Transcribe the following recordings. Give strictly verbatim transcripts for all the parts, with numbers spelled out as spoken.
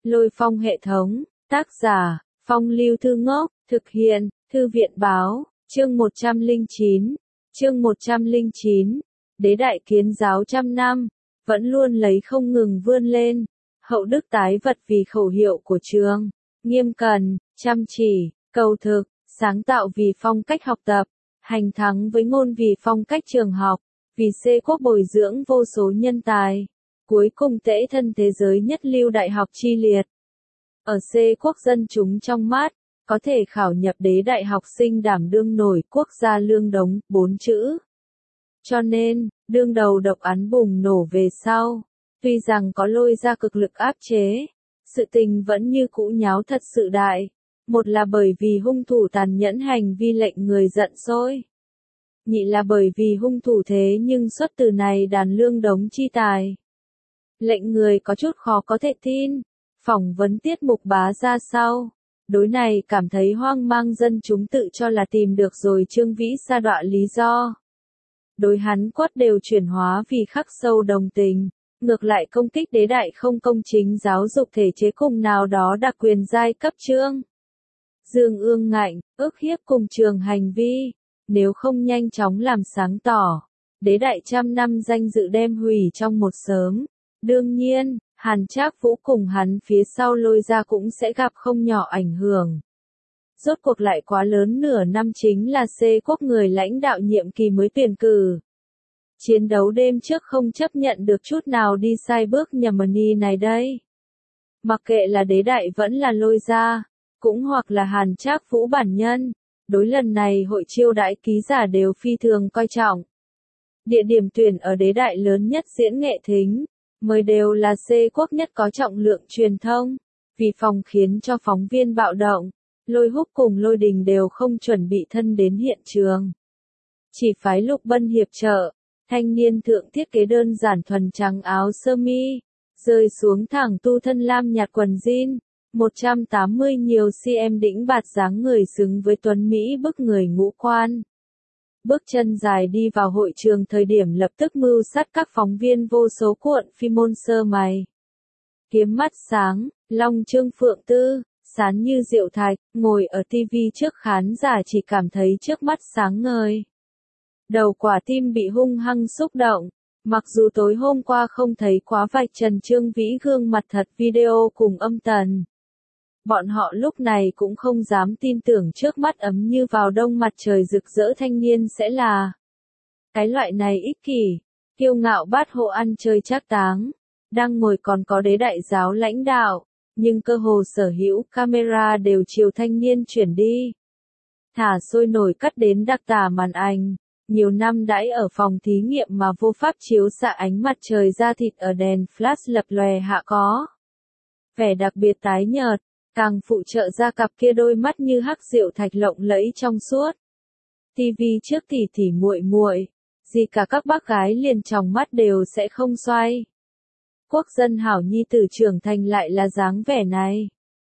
Lôi Phong hệ thống, tác giả, Phong Lưu Thư Ngốc, thực hiện, Thư viện Báo, chương một trăm lẻ chín, chương một trăm lẻ chín, đế đại kiến giáo trăm năm, vẫn luôn lấy không ngừng vươn lên, hậu đức tái vật vì khẩu hiệu của trường, nghiêm cần, chăm chỉ, cầu thực, sáng tạo vì phong cách học tập, hành thắng với ngôn vì phong cách trường học, vì xê quốc bồi dưỡng vô số nhân tài, cuối cùng tễ thân thế giới nhất lưu đại học chi liệt. Ở xê quốc dân chúng trong mắt, có thể khảo nhập đế đại học sinh đảm đương nổi quốc gia lương đống, bốn chữ. Cho nên, đương đầu độc án bùng nổ về sau, tuy rằng có lôi ra cực lực áp chế, sự tình vẫn như cũ nháo thật sự đại. Một là bởi vì hung thủ tàn nhẫn hành vi lệnh người giận sôi. Nhị là bởi vì hung thủ thế nhưng xuất từ này đàn lương đống chi tài. Lệnh người có chút khó có thể tin. Phỏng vấn tiết mục bá ra sau. Đối này cảm thấy hoang mang dân chúng tự cho là tìm được rồi Trương Vĩ sa đọa lý do. Đối hắn quất đều chuyển hóa vì khắc sâu đồng tình. Ngược lại công kích đế đại không công chính giáo dục thể chế cùng nào đó đặc quyền giai cấp trương. Dương ương ngạnh, ức hiếp cùng trường hành vi, nếu không nhanh chóng làm sáng tỏ, đế đại trăm năm danh dự đem hủy trong một sớm. Đương nhiên, Hàn Trác Vũ cùng hắn phía sau lôi ra cũng sẽ gặp không nhỏ ảnh hưởng. Rốt cuộc lại quá lớn nửa năm chính là xê quốc người lãnh đạo nhiệm kỳ mới tuyển cử. Chiến đấu đêm trước không chấp nhận được chút nào đi sai bước nhầm ni này đây. Mặc kệ là đế đại vẫn là lôi ra, cũng hoặc là Hàn Trác Vũ bản nhân, đối lần này hội chiêu đãi ký giả đều phi thường coi trọng. Địa điểm tuyển ở đế đại lớn nhất diễn nghệ thính, mời đều là xê quốc nhất có trọng lượng truyền thông, vì phòng khiến cho phóng viên bạo động, Lôi Húc cùng Lôi Đình đều không chuẩn bị thân đến hiện trường. Chỉ phái Lục Bân hiệp trợ, thanh niên thượng thiết kế đơn giản thuần trắng áo sơ mi, rơi xuống thẳng tu thân lam nhạt quần jean. một trăm tám mươi nhiều cm đĩnh bạt dáng người xứng với tuấn Mỹ bức người ngũ quan. Bước chân dài đi vào hội trường thời điểm lập tức mưu sát các phóng viên vô số cuộn phim môn sơ mày. Kiếm mắt sáng, long trương phượng tư, sán như diệu thạch, ngồi ở tivi trước khán giả chỉ cảm thấy trước mắt sáng ngời. Đầu quả tim bị hung hăng xúc động. Mặc dù tối hôm qua không thấy quá vạch trần Trương Vĩ gương mặt thật video cùng âm tần. Bọn họ lúc này cũng không dám tin tưởng trước mắt ấm như vào đông mặt trời rực rỡ thanh niên sẽ là. Cái loại này ích kỷ, kiêu ngạo bát hộ ăn chơi trác táng, đang ngồi còn có đế đại giáo lãnh đạo, nhưng cơ hồ sở hữu camera đều chiều thanh niên chuyển đi. Thả sôi nổi cắt đến đặc tả màn ảnh, nhiều năm đãi ở phòng thí nghiệm mà vô pháp chiếu xạ ánh mặt trời ra thịt ở đèn flash lập lòe hạ có. Vẻ đặc biệt tái nhợt. Càng phụ trợ ra cặp kia đôi mắt như hắc diệu thạch lộng lẫy trong suốt. Tivi trước tỉ tỉ muội muội, gì cả các bác gái liền tròng mắt đều sẽ không xoay. Quốc dân hảo nhi tử trưởng thành lại là dáng vẻ này.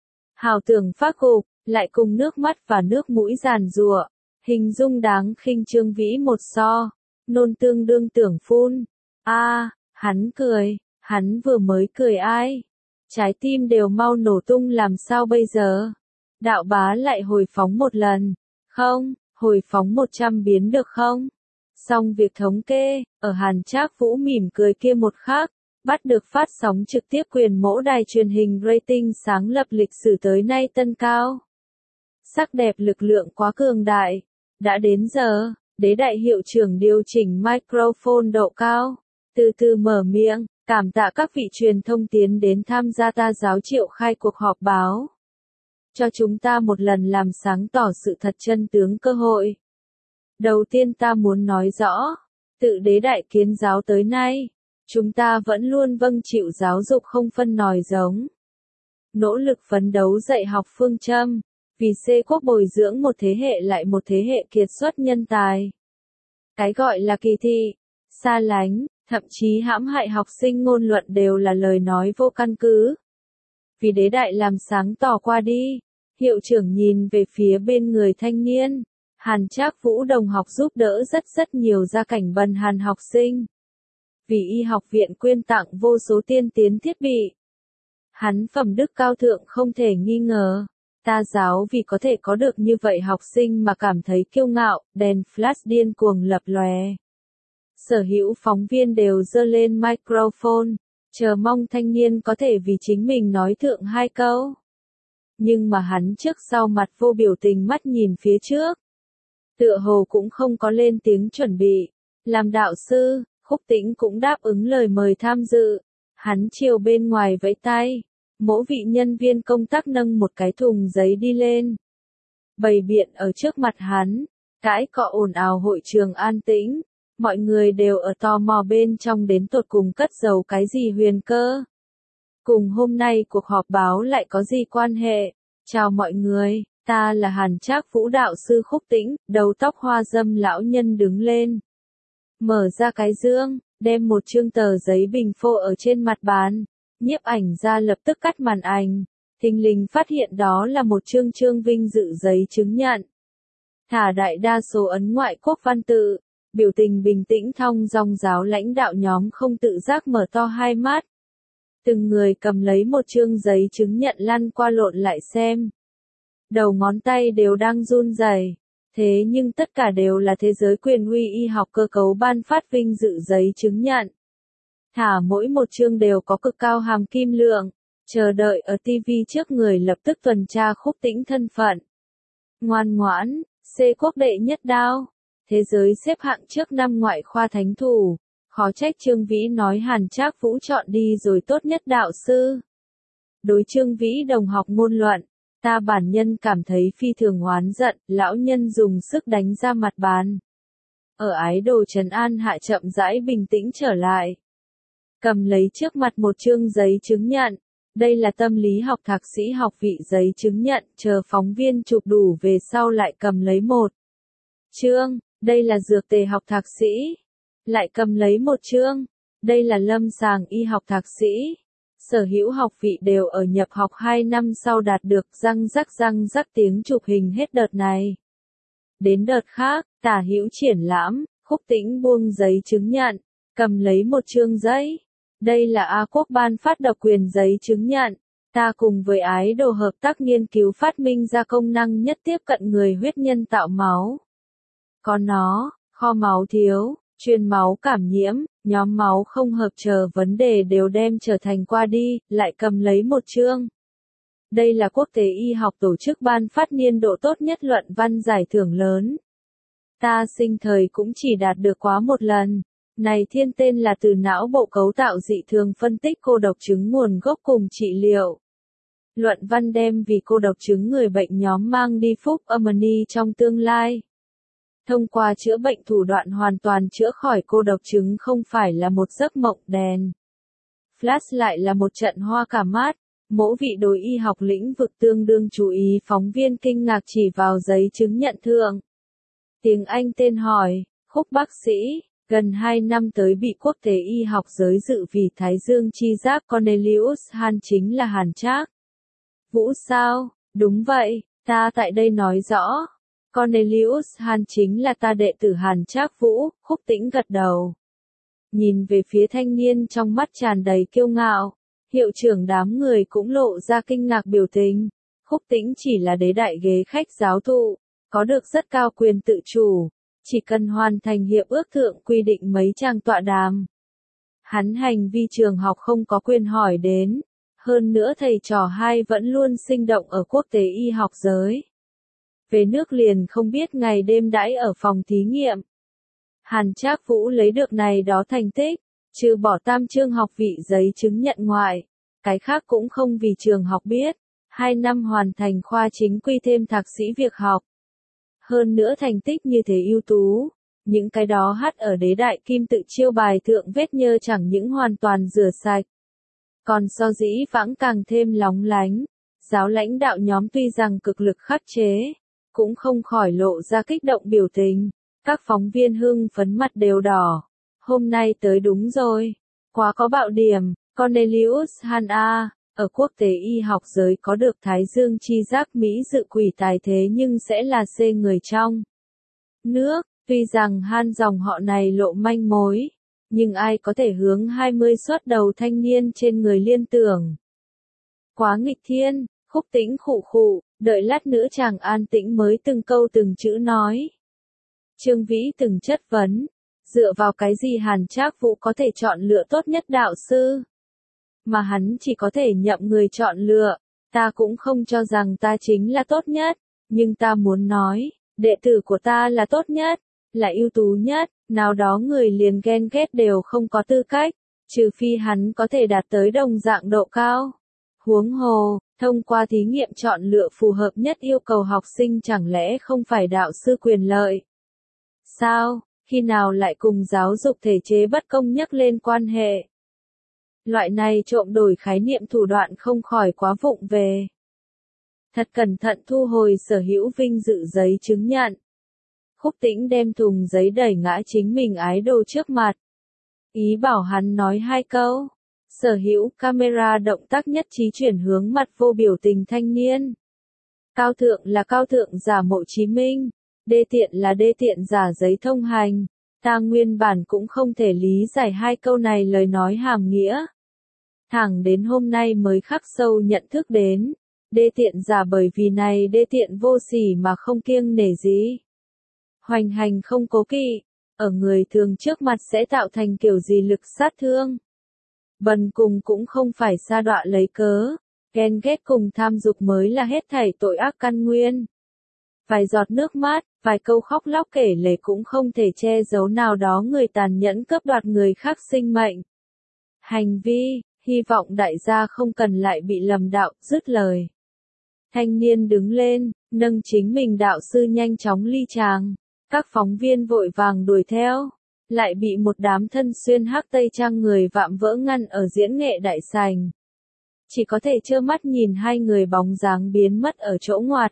Hảo tưởng phát gục, lại cùng nước mắt và nước mũi giàn giụa, hình dung đáng khinh Trương Vĩ một so, nôn tương đương tưởng phun. A, à, hắn cười, hắn vừa mới cười ai? Trái tim đều mau nổ tung làm sao bây giờ? Đạo bá lại hồi phóng một lần. Không, hồi phóng một trăm biến được không? Xong việc thống kê, ở Hàn Trác Vũ mỉm cười kia một khắc, bắt được phát sóng trực tiếp quyền mẫu đài truyền hình rating sáng lập lịch sử tới nay tân cao. Sắc đẹp lực lượng quá cường đại. Đã đến giờ, đế đại hiệu trưởng điều chỉnh microphone độ cao, từ từ mở miệng. Cảm tạ các vị truyền thông tiến đến tham gia ta giáo triệu khai cuộc họp báo. Cho chúng ta một lần làm sáng tỏ sự thật chân tướng cơ hội. Đầu tiên ta muốn nói rõ, tự đế đại kiến giáo tới nay, chúng ta vẫn luôn vâng chịu giáo dục không phân nòi giống. Nỗ lực phấn đấu dạy học phương châm, vì xê quốc bồi dưỡng một thế hệ lại một thế hệ kiệt xuất nhân tài. Cái gọi là kỳ thị, xa lánh, thậm chí hãm hại học sinh ngôn luận đều là lời nói vô căn cứ. Vì đế đại làm sáng tỏ qua đi, hiệu trưởng nhìn về phía bên người thanh niên, Hàn Trác Vũ đồng học giúp đỡ rất rất nhiều gia cảnh bần hàn học sinh. Vì y học viện quyên tặng vô số tiên tiến thiết bị. Hắn phẩm đức cao thượng không thể nghi ngờ. Ta giáo vì có thể có được như vậy học sinh mà cảm thấy kiêu ngạo, đèn flash điên cuồng lập lòe. Sở hữu phóng viên đều giơ lên microphone, chờ mong thanh niên có thể vì chính mình nói thượng hai câu. Nhưng mà hắn trước sau mặt vô biểu tình mắt nhìn phía trước. Tựa hồ cũng không có lên tiếng chuẩn bị. Làm đạo sư, Khúc Tĩnh cũng đáp ứng lời mời tham dự. Hắn chiều bên ngoài vẫy tay. Mỗi vị nhân viên công tác nâng một cái thùng giấy đi lên. Bày biện ở trước mặt hắn. Cãi cọ ồn ào hội trường an tĩnh. Mọi người đều ở tò mò bên trong đến tột cùng cất giấu cái gì huyền cơ. Cùng hôm nay cuộc họp báo lại có gì quan hệ. Chào mọi người, ta là Hàn Trác Vũ đạo sư Khúc Tĩnh, đầu tóc hoa râm lão nhân đứng lên. Mở ra cái dương, đem một chương tờ giấy bình phô ở trên mặt bàn. Nhiếp ảnh ra lập tức cắt màn ảnh. Thình lình phát hiện đó là một chương Trương Vinh dự giấy chứng nhận. Thả đại đa số ấn ngoại quốc văn tự. Biểu tình bình tĩnh thong dong giáo lãnh đạo nhóm không tự giác mở to hai mắt. Từng người cầm lấy một chương giấy chứng nhận lăn qua lộn lại xem. Đầu ngón tay đều đang run rẩy. Thế nhưng tất cả đều là thế giới quyền uy y học cơ cấu ban phát vinh dự giấy chứng nhận. Thả mỗi một chương đều có cực cao hàm kim lượng. Chờ đợi ở ti vi trước người lập tức tuần tra Khúc Tĩnh thân phận. Ngoan ngoãn, C quốc đệ nhất đao. Thế giới xếp hạng trước năm ngoại khoa thánh thủ. Khó trách Trương Vĩ nói Hàn Trác Vũ chọn đi rồi tốt nhất đạo sư. Đối Trương Vĩ đồng học ngôn luận, ta bản nhân cảm thấy phi thường oán giận, lão nhân dùng sức đánh ra mặt bàn. Ở ái đồ trấn an hạ chậm rãi bình tĩnh trở lại. Cầm lấy trước mặt một chương giấy chứng nhận. Đây là tâm lý học thạc sĩ học vị giấy chứng nhận, chờ phóng viên chụp đủ về sau lại cầm lấy một chương. Đây là dược tề học thạc sĩ. Lại cầm lấy một chương. Đây là lâm sàng y học thạc sĩ. Sở hữu học vị đều ở nhập học hai năm sau đạt được răng rắc răng rắc tiếng chụp hình hết đợt này. Đến đợt khác, tả hữu triển lãm, Khúc Tĩnh buông giấy chứng nhận, cầm lấy một chương giấy. Đây là A quốc ban phát độc quyền giấy chứng nhận. Ta cùng với ái đồ hợp tác nghiên cứu phát minh ra công năng nhất tiếp cận người huyết nhân tạo máu. Có nó, kho máu thiếu, truyền máu cảm nhiễm, nhóm máu không hợp chờ vấn đề đều đem trở thành qua đi, lại cầm lấy một chương. Đây là quốc tế y học tổ chức ban phát niên độ tốt nhất luận văn giải thưởng lớn. Ta sinh thời cũng chỉ đạt được quá một lần. Này thiên tên là từ não bộ cấu tạo dị thường phân tích cô độc chứng nguồn gốc cùng trị liệu. Luận văn đem vì cô độc chứng người bệnh nhóm mang đi phúc Harmony trong tương lai. Thông qua chữa bệnh thủ đoạn hoàn toàn chữa khỏi cô độc chứng không phải là một giấc mộng đèn. Flash lại là một trận hoa cả mắt. Mỗi vị đối y học lĩnh vực tương đương chú ý phóng viên kinh ngạc chỉ vào giấy chứng nhận thượng. Tiếng Anh tên hỏi, Khúc bác sĩ, gần hai năm tới bị quốc tế y học giới dự vì Thái Dương chi giác Cornelius Hàn chính là Hàn Trác Vũ sao? Đúng vậy, ta tại đây nói rõ. Cornelius Hàn chính là ta đệ tử Hàn Trác Vũ, Khúc Tĩnh gật đầu. Nhìn về phía thanh niên trong mắt tràn đầy kiêu ngạo. Hiệu trưởng đám người cũng lộ ra kinh ngạc biểu tình. Khúc Tĩnh chỉ là đế đại ghế khách giáo thụ, có được rất cao quyền tự chủ, chỉ cần hoàn thành hiệp ước thượng quy định mấy trang tọa đàm. Hắn hành vi trường học không có quyền hỏi đến, hơn nữa thầy trò hai vẫn luôn sinh động ở quốc tế y học giới. Về nước liền không biết ngày đêm đãi ở phòng thí nghiệm. Hàn Trác Vũ lấy được này đó thành tích. Trừ bỏ tam chương học vị giấy chứng nhận ngoại, cái khác cũng không vì trường học biết, hai năm hoàn thành khoa chính quy thêm thạc sĩ việc học. Hơn nữa thành tích như thế ưu tú, những cái đó hắt ở đế đại kim tự chiêu bài thượng vết nhơ chẳng những hoàn toàn rửa sạch. Còn so dĩ vãng càng thêm lóng lánh, giáo lãnh đạo nhóm tuy rằng cực lực khắc chế, cũng không khỏi lộ ra kích động biểu tình, các phóng viên hưng phấn mặt đều đỏ. Hôm nay tới đúng rồi. Quá có bạo điểm, Cornelius Hàn A, ở quốc tế y học giới có được Thái Dương chi giác Mỹ dự quỷ tài thế nhưng sẽ là C người trong nước. Tuy rằng Han dòng họ này lộ manh mối, nhưng ai có thể hướng hai mươi xuất đầu thanh niên trên người liên tưởng. Quá nghịch thiên, Khúc Tĩnh khụ khụ, đợi lát nữa chàng an tĩnh mới từng câu từng chữ nói. Trương Vĩ từng chất vấn, dựa vào cái gì Hàn Trác Vũ có thể chọn lựa tốt nhất đạo sư? Mà hắn chỉ có thể nhậm người chọn lựa, ta cũng không cho rằng ta chính là tốt nhất, nhưng ta muốn nói, đệ tử của ta là tốt nhất, là ưu tú nhất, nào đó người liền ghen ghét đều không có tư cách, trừ phi hắn có thể đạt tới đồng dạng độ cao. Huống hồ, thông qua thí nghiệm chọn lựa phù hợp nhất yêu cầu học sinh chẳng lẽ không phải đạo sư quyền lợi? Sao, khi nào lại cùng giáo dục thể chế bất công nhắc lên quan hệ? Loại này trộm đổi khái niệm thủ đoạn không khỏi quá vụng về. Thật cẩn thận thu hồi sở hữu vinh dự giấy chứng nhận. Khúc Tĩnh đem thùng giấy đẩy ngã chính mình ái đồ trước mặt. Ý bảo hắn nói hai câu. Sở hữu camera động tác nhất trí chuyển hướng mặt vô biểu tình thanh niên. Cao thượng là cao thượng giả Mộ Chí Minh, đê tiện là đê tiện giả giấy thông hành. Ta nguyên bản cũng không thể lý giải hai câu này lời nói hàm nghĩa. Thẳng đến hôm nay mới khắc sâu nhận thức đến, đê tiện giả bởi vì này đê tiện vô sỉ mà không kiêng nể gì. Hoành hành không cố kỵ, ở người thường trước mặt sẽ tạo thành kiểu gì lực sát thương. Bần cùng cũng không phải sa đọa lấy cớ, ghen ghét cùng tham dục mới là hết thảy tội ác căn nguyên. Vài giọt nước mắt, vài câu khóc lóc kể lể cũng không thể che giấu nào đó người tàn nhẫn cướp đoạt người khác sinh mệnh. Hành vi, hy vọng đại gia không cần lại bị lầm đạo, dứt lời. Thanh niên đứng lên, nâng chính mình đạo sư nhanh chóng ly tràng. Các phóng viên vội vàng đuổi theo, lại bị một đám thân xuyên hắc tây trang người vạm vỡ ngăn ở diễn nghệ đại sảnh. Chỉ có thể trơ mắt nhìn hai người bóng dáng biến mất ở chỗ ngoặt.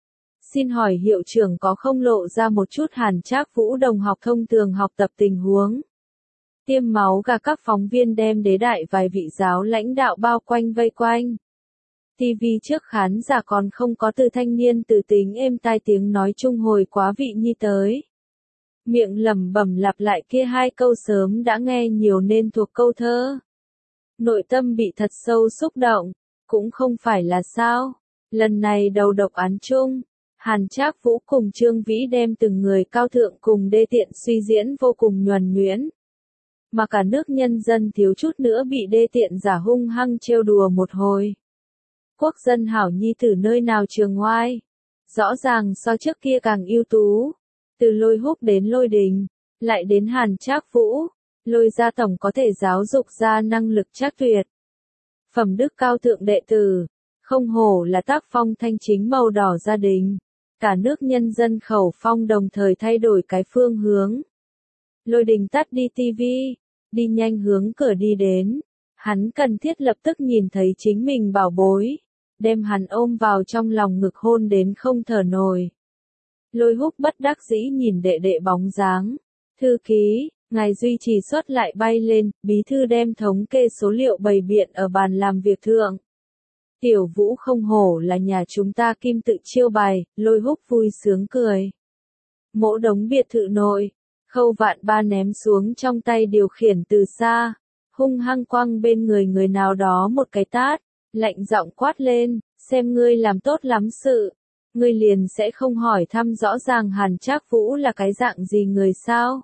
Xin hỏi hiệu trưởng có không lộ ra một chút Hàn Trác Vũ đồng học thông thường học tập tình huống? Tiêm máu gà các phóng viên đem đế đại vài vị giáo lãnh đạo bao quanh vây quanh. ti vi trước khán giả còn không có từ thanh niên từ tính êm tai tiếng nói chung hồi quá vị nhi tới. Miệng lẩm bẩm lặp lại kia hai câu sớm đã nghe nhiều nên thuộc câu thơ. Nội tâm bị thật sâu xúc động, cũng không phải là sao. Lần này đầu độc án chung, Hàn Trác Vũ cùng Trương Vĩ đem từng người cao thượng cùng đê tiện suy diễn vô cùng nhuần nhuyễn. Mà cả nước nhân dân thiếu chút nữa bị đê tiện giả hung hăng trêu đùa một hồi. Quốc dân hảo nhi từ nơi nào trường ngoai. Rõ ràng so trước kia càng ưu tú. Từ Lôi Húc đến Lôi Đình, lại đến Hàn Trác Vũ, Lôi gia tổng có thể giáo dục ra năng lực trác tuyệt. Phẩm đức cao thượng đệ tử, không hổ là tác phong thanh chính màu đỏ gia đình. Cả nước nhân dân khẩu phong đồng thời thay đổi cái phương hướng. Lôi Đình tắt đi tivi, đi nhanh hướng cửa đi đến. Hắn cần thiết lập tức nhìn thấy chính mình bảo bối, đem hắn ôm vào trong lòng ngực hôn đến không thở nổi. Lôi Húc bất đắc dĩ nhìn đệ đệ bóng dáng. Thư ký, ngài duy trì xuất lại bay lên, bí thư đem thống kê số liệu bày biện ở bàn làm việc thượng. Tiểu Vũ không hổ là nhà chúng ta kim tự chiêu bài, Lôi Húc vui sướng cười. Mỗ đống biệt thự nội, Khâu Vạn Ba ném xuống trong tay điều khiển từ xa, hung hăng quăng bên người người nào đó một cái tát, lạnh giọng quát lên, xem ngươi làm tốt lắm sự, ngươi liền sẽ không hỏi thăm rõ ràng Hàn Trác Vũ là cái dạng gì người sao.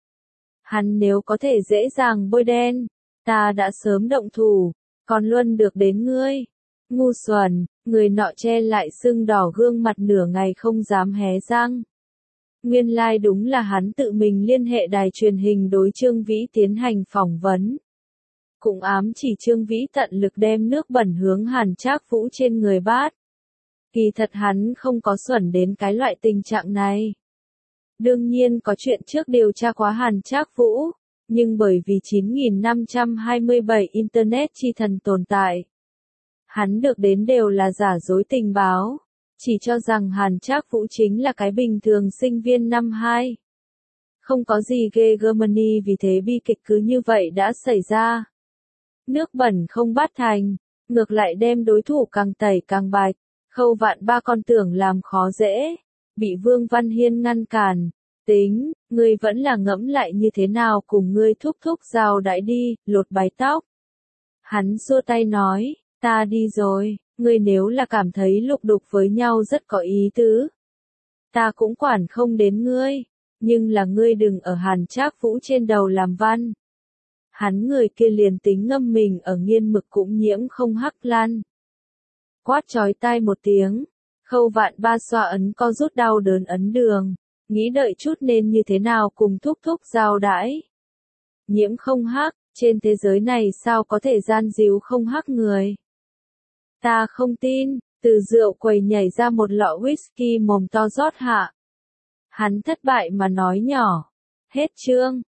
Hắn nếu có thể dễ dàng bôi đen, ta đã sớm động thủ, còn luôn được đến ngươi. Ngu xuẩn, người nọ che lại sưng đỏ gương mặt nửa ngày không dám hé răng. Nguyên lai like đúng là hắn tự mình liên hệ đài truyền hình đối Trương Vĩ tiến hành phỏng vấn. Cũng ám chỉ Trương Vĩ tận lực đem nước bẩn hướng Hàn Trác Vũ trên người bát. Kỳ thật hắn không có xuẩn đến cái loại tình trạng này. Đương nhiên có chuyện trước điều tra quá Hàn Trác Vũ, nhưng bởi vì chín nghìn năm trăm hai mươi bảy Internet chi thần tồn tại, hắn được đến đều là giả dối tình báo, chỉ cho rằng Hàn Trác Vũ chính là cái bình thường sinh viên năm hai. Không có gì ghê Germany vì thế bi kịch cứ như vậy đã xảy ra. Nước bẩn không bắt thành, ngược lại đem đối thủ càng tẩy càng bạch. Khâu Vạn Ba con tưởng làm khó dễ, bị Vương Văn Hiên ngăn cản. Tính, ngươi vẫn là ngẫm lại như thế nào cùng ngươi thúc thúc giao đãi đi, lột bái tóc. Hắn xua tay nói, Ta đi rồi, ngươi nếu là cảm thấy lục đục với nhau rất có ý tứ. Ta cũng quản không đến ngươi, nhưng là ngươi đừng ở Hàn Trác Vũ trên đầu làm văn. Hắn người kia liền tính ngâm mình ở nghiên mực cũng nhiễm không hắc lan. Quát chói tai một tiếng, Khâu Vạn Ba xoa ấn co rút đau đớn ấn đường, nghĩ đợi chút nên như thế nào cùng thúc thúc giao đãi. Nhiễm không hắc, trên thế giới này sao có thể gian díu không hắc người. Ta không tin, từ rượu quầy nhảy ra một lọ whisky mồm to rót hạ. Hắn thất bại mà nói nhỏ. Hết chương.